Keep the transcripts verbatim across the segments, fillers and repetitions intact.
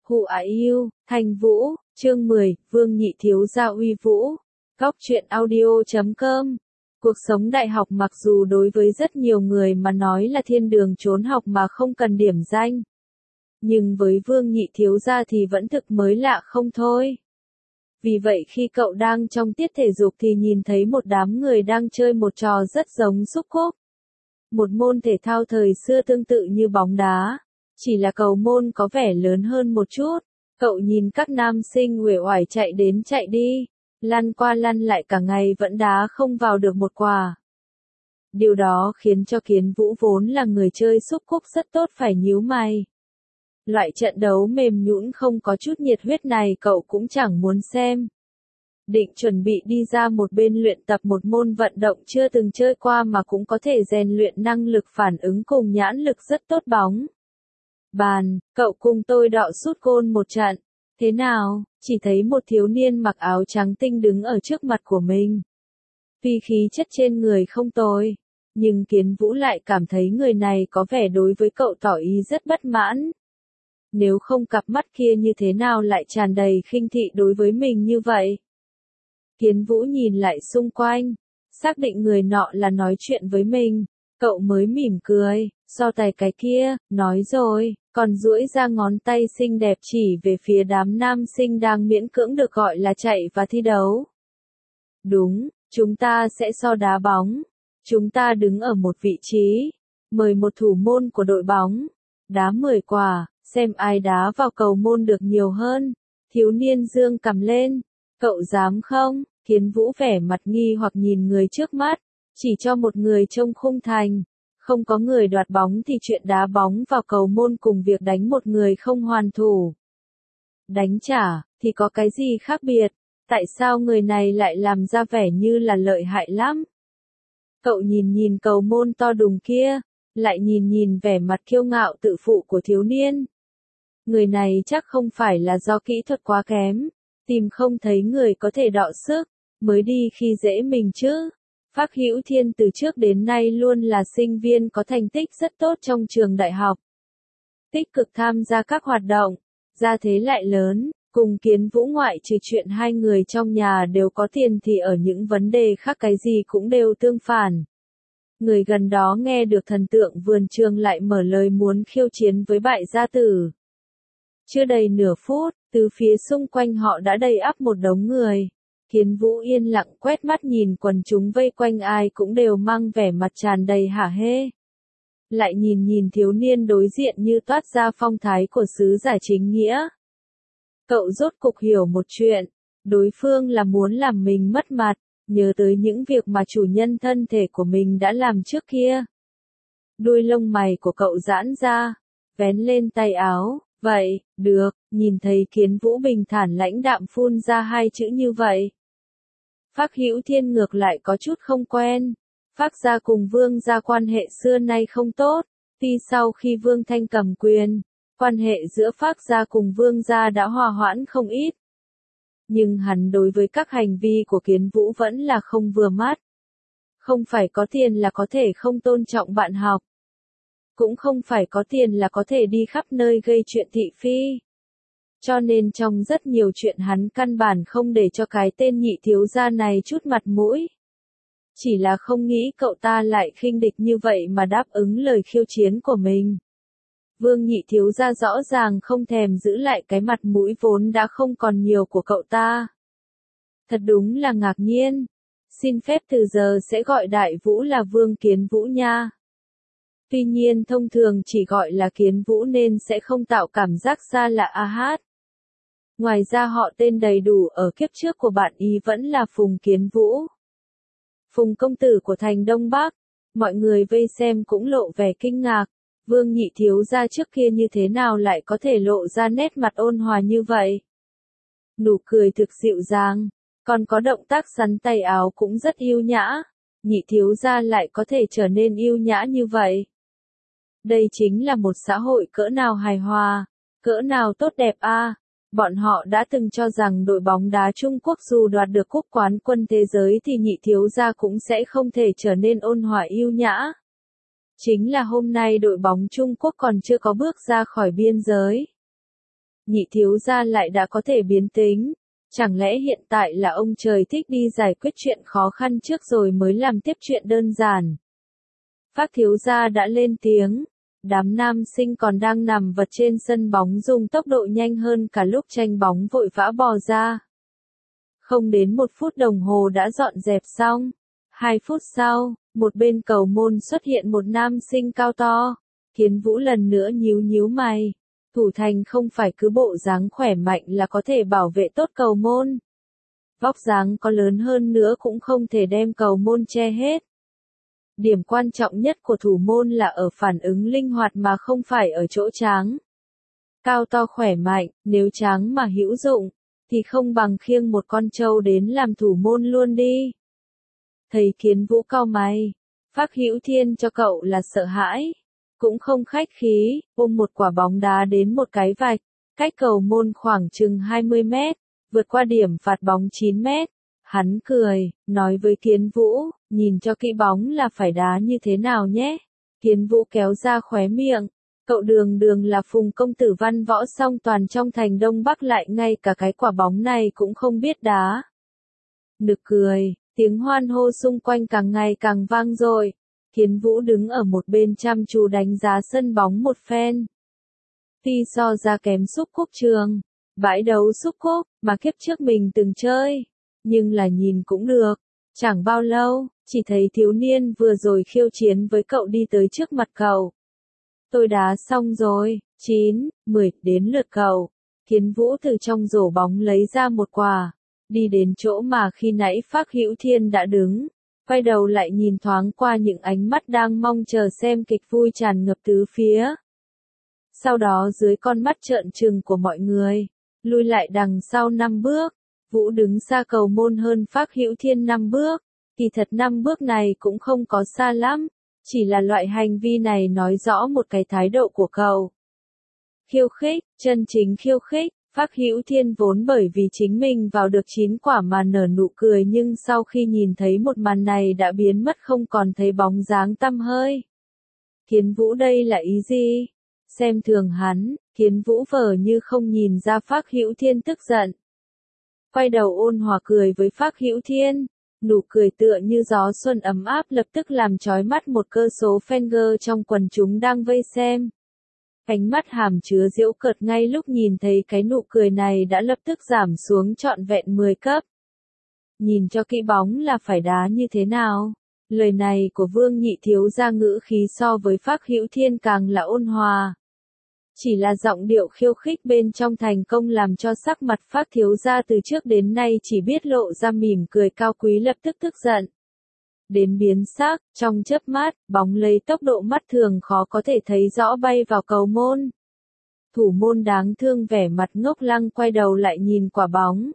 Who are you? Thanh Vũ, chương mười, Vương Nhị Thiếu Gia uy vũ. Góc truyện audio chấm com. Cuộc sống đại học mặc dù đối với rất nhiều người mà nói là thiên đường trốn học mà không cần điểm danh. Nhưng với Vương Nhị Thiếu Gia thì vẫn thực mới lạ không thôi. Vì vậy khi cậu đang trong tiết thể dục thì nhìn thấy một đám người đang chơi một trò rất giống xúc cúc. Một môn thể thao thời xưa tương tự như bóng đá. Chỉ là cầu môn có vẻ lớn hơn một chút. Cậu nhìn các nam sinh uể oải chạy đến chạy đi, lăn qua lăn lại cả ngày vẫn đá không vào được một quả. Điều đó khiến cho Kiến Vũ vốn là người chơi xúc cúc rất tốt phải nhíu mày. Loại trận đấu mềm nhũn không có chút nhiệt huyết này cậu cũng chẳng muốn xem. Định chuẩn bị đi ra một bên luyện tập một môn vận động chưa từng chơi qua mà cũng có thể rèn luyện năng lực phản ứng cùng nhãn lực rất tốt bóng. Bàn, cậu cùng tôi đọ sút gôn một trận. Thế nào? Chỉ thấy một thiếu niên mặc áo trắng tinh đứng ở trước mặt của mình. Tuy khí chất trên người không tồi, nhưng Kiến Vũ lại cảm thấy người này có vẻ đối với cậu tỏ ý rất bất mãn. Nếu không cặp mắt kia như thế nào lại tràn đầy khinh thị đối với mình như vậy? Kiến Vũ nhìn lại xung quanh, xác định người nọ là nói chuyện với mình. Cậu mới mỉm cười, so tài cái kia, nói rồi, còn duỗi ra ngón tay xinh đẹp chỉ về phía đám nam sinh đang miễn cưỡng được gọi là chạy và thi đấu. Đúng, chúng ta sẽ so đá bóng. Chúng ta đứng ở một vị trí, mời một thủ môn của đội bóng, đá mười quả, xem ai đá vào cầu môn được nhiều hơn. Thiếu niên dương cầm lên, cậu dám không? Kiến Vũ vẻ mặt nghi hoặc nhìn người trước mắt. Chỉ cho một người trông khung thành, không có người đoạt bóng thì chuyện đá bóng vào cầu môn cùng việc đánh một người không hoàn thủ. Đánh trả, thì có cái gì khác biệt, tại sao người này lại làm ra vẻ như là lợi hại lắm? Cậu nhìn nhìn cầu môn to đùng kia, lại nhìn nhìn vẻ mặt kiêu ngạo tự phụ của thiếu niên. Người này chắc không phải là do kỹ thuật quá kém, tìm không thấy người có thể đọ sức, mới đi khi dễ mình chứ. Phác Hữu Thiên từ trước đến nay luôn là sinh viên có thành tích rất tốt trong trường đại học. Tích cực tham gia các hoạt động, gia thế lại lớn, cùng Kiến Vũ ngoại trừ chuyện hai người trong nhà đều có tiền thì ở những vấn đề khác cái gì cũng đều tương phản. Người gần đó nghe được thần tượng vườn trường lại mở lời muốn khiêu chiến với bại gia tử. Chưa đầy nửa phút, từ phía xung quanh họ đã đầy ắp một đống người. Kiến Vũ yên lặng quét mắt nhìn quần chúng vây quanh ai cũng đều mang vẻ mặt tràn đầy hả hê. Lại nhìn nhìn thiếu niên đối diện như toát ra phong thái của sứ giả chính nghĩa. Cậu rốt cục hiểu một chuyện, đối phương là muốn làm mình mất mặt, nhớ tới những việc mà chủ nhân thân thể của mình đã làm trước kia. Đuôi lông mày của cậu giãn ra, vén lên tay áo, vậy, được, nhìn thấy Kiến Vũ bình thản lãnh đạm phun ra hai chữ như vậy. Phác Hữu Thiên ngược lại có chút không quen. Phác gia cùng Vương gia quan hệ xưa nay không tốt, tuy sau khi Vương Thanh cầm quyền, quan hệ giữa Phác gia cùng Vương gia đã hòa hoãn không ít. Nhưng hắn đối với các hành vi của Kiến Vũ vẫn là không vừa mắt. Không phải có tiền là có thể không tôn trọng bạn học. Cũng không phải có tiền là có thể đi khắp nơi gây chuyện thị phi. Cho nên trong rất nhiều chuyện hắn căn bản không để cho cái tên Nhị Thiếu Gia này chút mặt mũi. Chỉ là không nghĩ cậu ta lại khinh địch như vậy mà đáp ứng lời khiêu chiến của mình. Vương Nhị Thiếu Gia rõ ràng không thèm giữ lại cái mặt mũi vốn đã không còn nhiều của cậu ta. Thật đúng là ngạc nhiên. Xin phép từ giờ sẽ gọi Đại Vũ là Vương Kiến Vũ nha. Tuy nhiên thông thường chỉ gọi là Kiến Vũ nên sẽ không tạo cảm giác xa lạ a hát. Ngoài ra họ tên đầy đủ ở kiếp trước của bạn ý vẫn là Phùng Kiến Vũ. Phùng công tử của thành Đông Bắc. Mọi người vây xem cũng lộ vẻ kinh ngạc. Vương Nhị Thiếu Gia trước kia như thế nào lại có thể lộ ra nét mặt ôn hòa như vậy. Nụ cười thực dịu dàng, còn có động tác sắn tay áo cũng rất yêu nhã. Nhị Thiếu Gia lại có thể trở nên yêu nhã như vậy. Đây chính là một xã hội cỡ nào hài hòa, cỡ nào tốt đẹp a. À. Bọn họ đã từng cho rằng đội bóng đá Trung Quốc dù đoạt được cúp quán quân thế giới thì Nhị Thiếu Gia cũng sẽ không thể trở nên ôn hòa yêu nhã. Chính là hôm nay đội bóng Trung Quốc còn chưa có bước ra khỏi biên giới. Nhị thiếu gia lại đã có thể biến tính. Chẳng lẽ hiện tại là ông trời thích đi giải quyết chuyện khó khăn trước rồi mới làm tiếp chuyện đơn giản? Phác thiếu gia đã lên tiếng. Đám nam sinh còn đang nằm vật trên sân bóng dùng tốc độ nhanh hơn cả lúc tranh bóng vội vã bò ra. Không đến một phút đồng hồ đã dọn dẹp xong. Hai phút sau, một bên cầu môn xuất hiện một nam sinh cao to. Kiến Vũ lần nữa nhíu nhíu mày. Thủ thành không phải cứ bộ dáng khỏe mạnh là có thể bảo vệ tốt cầu môn. Vóc dáng có lớn hơn nữa cũng không thể đem cầu môn che hết. Điểm quan trọng nhất của thủ môn là ở phản ứng linh hoạt mà không phải ở chỗ tráng. Cao to khỏe mạnh, nếu tráng mà hữu dụng, thì không bằng khiêng một con trâu đến làm thủ môn luôn đi. Thầy Kiến Vũ cau mày, Phác Hữu Thiên cho cậu là sợ hãi. Cũng không khách khí, ôm một quả bóng đá đến một cái vạch, cách cầu môn khoảng chừng hai mươi mét, vượt qua điểm phạt bóng chín mét. Hắn cười, nói với Kiến Vũ, nhìn cho kỹ bóng là phải đá như thế nào nhé. Kiến Vũ kéo ra khóe miệng, cậu đường đường là phùng công tử văn võ song toàn trong thành Đông Bắc lại ngay cả cái quả bóng này cũng không biết đá. Nực cười, tiếng hoan hô xung quanh càng ngày càng vang dội. Kiến Vũ đứng ở một bên chăm chú đánh giá sân bóng một phen. Tuy so ra kém Xúc Cúc Trường, bãi đấu Xúc Cúc, mà kiếp trước mình từng chơi, nhưng là nhìn cũng được. Chẳng bao lâu, chỉ thấy thiếu niên vừa rồi khiêu chiến với cậu đi tới trước mặt cậu. Tôi đá xong rồi, chín, mười, đến lượt cậu. Kiến Vũ từ trong rổ bóng lấy ra một quả, đi đến chỗ mà khi nãy Phác Hữu Thiên đã đứng. Quay đầu lại nhìn thoáng qua những ánh mắt đang mong chờ xem kịch vui tràn ngập tứ phía. Sau đó dưới con mắt trợn trừng của mọi người, lui lại đằng sau năm bước. Vũ đứng xa cầu môn hơn Phác Hữu Thiên năm bước. Kỳ thật năm bước này cũng không có xa lắm, chỉ là loại hành vi này nói rõ một cái thái độ của cậu. Khiêu khích, chân chính khiêu khích. Phác Hữu Thiên vốn bởi vì chính mình vào được chín quả mà nở nụ cười, nhưng sau khi nhìn thấy một màn này đã biến mất không còn thấy bóng dáng tăm hơi. Kiến Vũ đây là ý gì? Xem thường hắn. Kiến Vũ vờ như không nhìn ra Phác Hữu Thiên tức giận. Quay đầu ôn hòa cười với Phác Hữu Thiên, nụ cười tựa như gió xuân ấm áp lập tức làm chói mắt một cơ số fan trong quần chúng đang vây xem. Ánh mắt hàm chứa giễu cợt ngay lúc nhìn thấy cái nụ cười này đã lập tức giảm xuống trọn vẹn mười cấp. Nhìn cho kỹ bóng là phải đá như thế nào? Lời này của Vương Nhị thiếu gia ngữ khí so với Phác Hữu Thiên càng là ôn hòa. Chỉ là giọng điệu khiêu khích bên trong thành công làm cho sắc mặt Phác thiếu gia từ trước đến nay chỉ biết lộ ra mỉm cười cao quý lập tức tức giận. Đến biến sắc, trong chớp mắt, bóng lấy tốc độ mắt thường khó có thể thấy rõ bay vào cầu môn. Thủ môn đáng thương vẻ mặt ngốc lăng quay đầu lại nhìn quả bóng.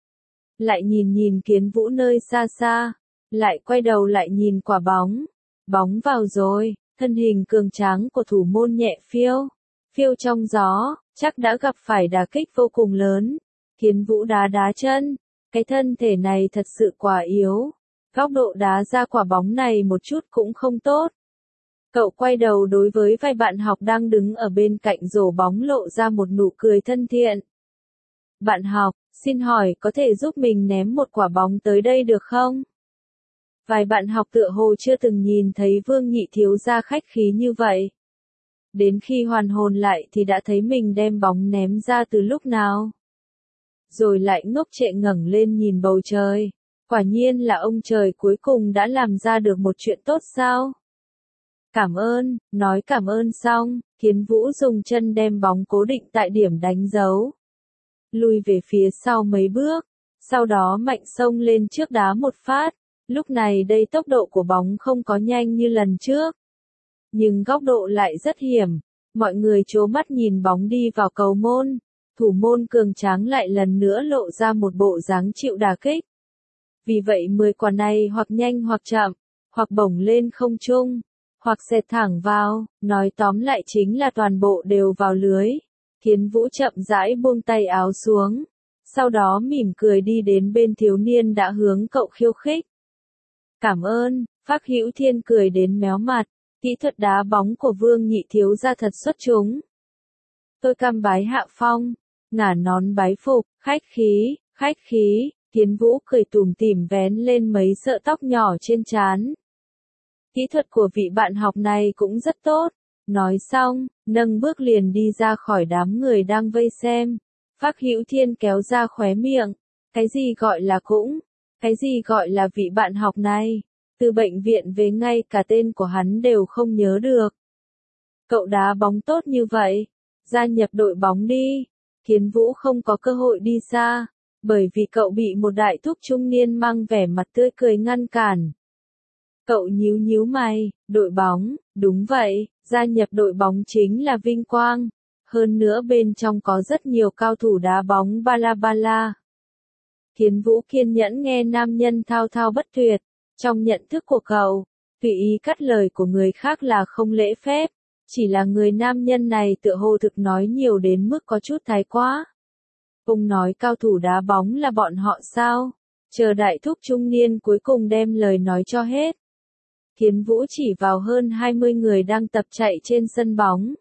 Lại nhìn nhìn Kiến Vũ nơi xa xa. Lại quay đầu lại nhìn quả bóng. Bóng vào rồi, thân hình cường tráng của thủ môn nhẹ phiêu. Phiêu trong gió, chắc đã gặp phải đả kích vô cùng lớn. Kiến Vũ đá đá chân. Cái thân thể này thật sự quá yếu. Góc độ đá ra quả bóng này một chút cũng không tốt. Cậu quay đầu đối với vài bạn học đang đứng ở bên cạnh rổ bóng lộ ra một nụ cười thân thiện. Bạn học, xin hỏi có thể giúp mình ném một quả bóng tới đây được không? Vài bạn học tựa hồ chưa từng nhìn thấy Vương Nhị thiếu gia khách khí như vậy. Đến khi hoàn hồn lại thì đã thấy mình đem bóng ném ra từ lúc nào. Rồi lại ngốc trệ ngẩng lên nhìn bầu trời. Quả nhiên là ông trời cuối cùng đã làm ra được một chuyện tốt sao? Cảm ơn, nói cảm ơn xong, Kiến Vũ dùng chân đem bóng cố định tại điểm đánh dấu. Lùi về phía sau mấy bước, sau đó mạnh xông lên trước đá một phát. Lúc này đây tốc độ của bóng không có nhanh như lần trước. Nhưng góc độ lại rất hiểm, mọi người trố mắt nhìn bóng đi vào cầu môn. Thủ môn cường tráng lại lần nữa lộ ra một bộ dáng chịu đả kích. Vì vậy mười quả này hoặc nhanh hoặc chậm, hoặc bổng lên không trung, hoặc xẹt thẳng vào, nói tóm lại chính là toàn bộ đều vào lưới. Kiến Vũ chậm rãi buông tay áo xuống, sau đó mỉm cười đi đến bên thiếu niên đã hướng cậu khiêu khích. Cảm ơn, Phác Hữu Thiên cười đến méo mặt, kỹ thuật đá bóng của Vương Nhị thiếu gia thật xuất chúng. Tôi cam bái hạ phong. ngả nón bái phục, khách khí, khách khí, Kiến Vũ cười tủm tỉm vén lên mấy sợi tóc nhỏ trên trán. Kỹ thuật của vị bạn học này cũng rất tốt. Nói xong, nâng bước liền đi ra khỏi đám người đang vây xem. Phác Hữu Thiên kéo ra khóe miệng. Cái gì gọi là cũng? Cái gì gọi là vị bạn học này? Từ bệnh viện về ngay cả tên của hắn đều không nhớ được. Cậu đá bóng tốt như vậy, gia nhập đội bóng đi. Kiến Vũ không có cơ hội đi xa, bởi vì cậu bị một đại thúc trung niên mang vẻ mặt tươi cười ngăn cản. Cậu nhíu nhíu mày, đội bóng, đúng vậy, gia nhập đội bóng chính là vinh quang. Hơn nữa bên trong có rất nhiều cao thủ đá bóng bala bala. Kiến Vũ kiên nhẫn nghe nam nhân thao thao bất tuyệt. Trong nhận thức của cậu, tùy ý cắt lời của người khác là không lễ phép. Chỉ là người nam nhân này tựa hồ thực nói nhiều đến mức có chút thái quá. Ông nói cao thủ đá bóng là bọn họ sao? Chờ đại thúc trung niên cuối cùng đem lời nói cho hết. Kiến Vũ chỉ vào hơn hai mươi người đang tập chạy trên sân bóng.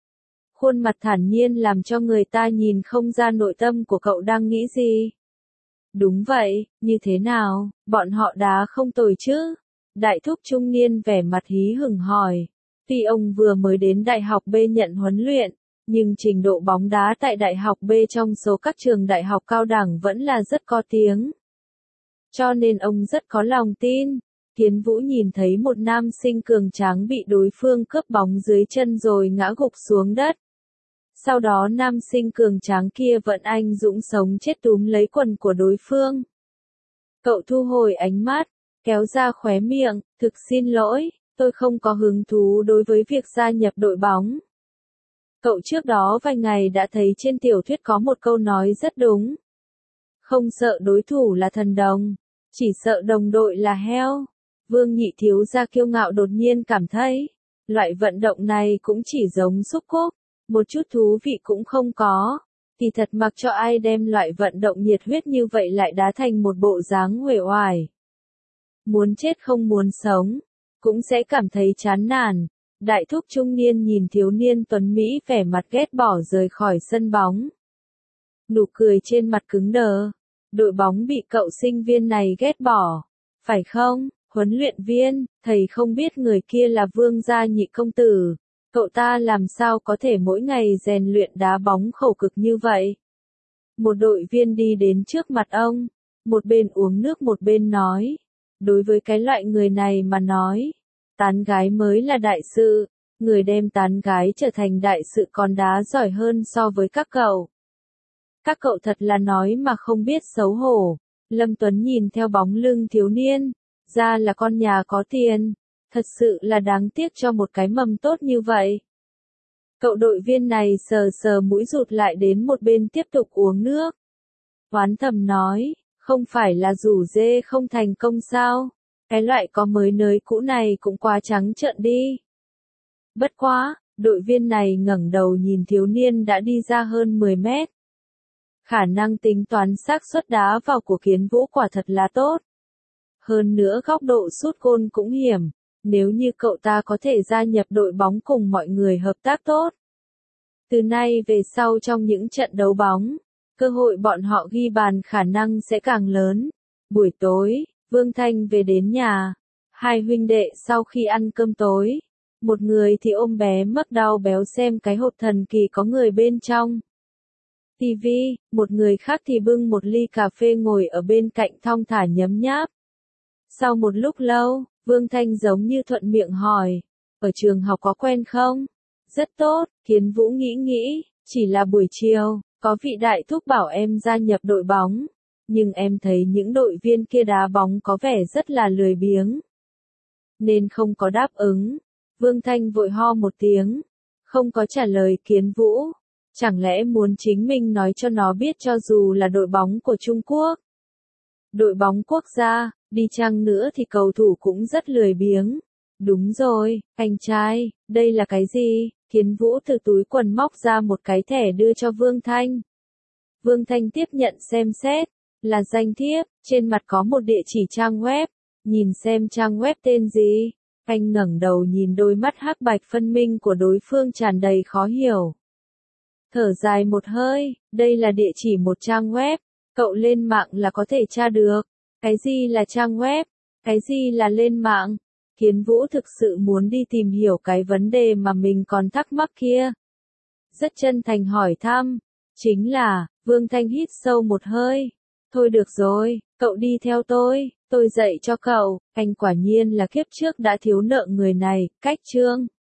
Khuôn mặt thản nhiên làm cho người ta nhìn không ra nội tâm của cậu đang nghĩ gì. Đúng vậy, như thế nào, bọn họ đá không tồi chứ? Đại thúc trung niên vẻ mặt hí hửng hỏi. Tuy ông vừa mới đến Đại học B nhận huấn luyện, nhưng trình độ bóng đá tại Đại học B trong số các trường đại học cao đẳng vẫn là rất có tiếng. Cho nên ông rất có lòng tin. Kiến Vũ nhìn thấy một nam sinh cường tráng bị đối phương cướp bóng dưới chân rồi ngã gục xuống đất. Sau đó nam sinh cường tráng kia vẫn anh dũng sống chết túm lấy quần của đối phương. Cậu thu hồi ánh mắt, kéo ra khóe miệng, thực xin lỗi, tôi không có hứng thú đối với việc gia nhập đội bóng. Cậu trước đó vài ngày đã thấy trên tiểu thuyết có một câu nói rất đúng. Không sợ đối thủ là thần đồng, chỉ sợ đồng đội là heo. Vương Nhị thiếu gia kiêu ngạo đột nhiên cảm thấy, loại vận động này cũng chỉ giống xúc cốt, một chút thú vị cũng không có. Thì thật mặc cho ai đem loại vận động nhiệt huyết như vậy lại đá thành một bộ dáng uể oải. Muốn chết không muốn sống, cũng sẽ cảm thấy chán nản. Đại thúc trung niên nhìn thiếu niên tuấn Mỹ vẻ mặt ghét bỏ rời khỏi sân bóng. Nụ cười trên mặt cứng đờ. Đội bóng bị cậu sinh viên này ghét bỏ. Phải không, huấn luyện viên, thầy không biết người kia là Vương gia nhị công tử. Cậu ta làm sao có thể mỗi ngày rèn luyện đá bóng khổ cực như vậy? Một đội viên đi đến trước mặt ông, một bên uống nước một bên nói. Đối với cái loại người này mà nói, tán gái mới là đại sự, người đem tán gái trở thành đại sự còn đá giỏi hơn so với các cậu. Các cậu thật là nói mà không biết xấu hổ. Lâm Tuấn nhìn theo bóng lưng thiếu niên, ra là con nhà có tiền, thật sự là đáng tiếc cho một cái mầm tốt như vậy. Cậu đội viên này sờ sờ mũi rụt lại đến một bên tiếp tục uống nước. Oán thầm nói, không phải là rủ dê không thành công sao? Cái loại có mới nới cũ này cũng quá trắng trợn đi. Bất quá, đội viên này ngẩng đầu nhìn thiếu niên đã đi ra hơn mười mét. Khả năng tính toán xác suất đá vào của Kiến Vũ quả thật là tốt. Hơn nữa góc độ sút gôn cũng hiểm, nếu như cậu ta có thể gia nhập đội bóng cùng mọi người hợp tác tốt. Từ nay về sau trong những trận đấu bóng, cơ hội bọn họ ghi bàn khả năng sẽ càng lớn. Buổi tối, Vương Thanh về đến nhà. Hai huynh đệ sau khi ăn cơm tối, một người thì ôm bé mắc đau béo xem cái hộp thần kỳ có người bên trong ti vi, một người khác thì bưng một ly cà phê ngồi ở bên cạnh thong thả nhấm nháp. Sau một lúc lâu, Vương Thanh giống như thuận miệng hỏi, ở trường học có quen không? Rất tốt, Kiến Vũ nghĩ nghĩ, chỉ là buổi chiều, có vị đại thúc bảo em gia nhập đội bóng, nhưng em thấy những đội viên kia đá bóng có vẻ rất là lười biếng, nên không có đáp ứng. Vương Thanh vội ho một tiếng, không có trả lời Kiến Vũ. Chẳng lẽ muốn chính mình nói cho nó biết cho dù là đội bóng của Trung Quốc, đội bóng quốc gia, đi chăng nữa thì cầu thủ cũng rất lười biếng. Đúng rồi, anh trai, đây là cái gì? Kiến Vũ từ túi quần móc ra một cái thẻ đưa cho Vương Thanh. Vương Thanh tiếp nhận xem xét, là danh thiếp, trên mặt có một địa chỉ trang web, nhìn xem trang web tên gì. Anh ngẩng đầu nhìn đôi mắt hắc bạch phân minh của đối phương tràn đầy khó hiểu. Thở dài một hơi, đây là địa chỉ một trang web, cậu lên mạng là có thể tra được. Cái gì là trang web? Cái gì là lên mạng? Kiến Vũ thực sự muốn đi tìm hiểu cái vấn đề mà mình còn thắc mắc kia. Rất chân thành hỏi thăm. Chính là, Vương Thanh hít sâu một hơi. Thôi được rồi, cậu đi theo tôi, tôi dạy cho cậu, anh quả nhiên là kiếp trước đã thiếu nợ người này, cách chương.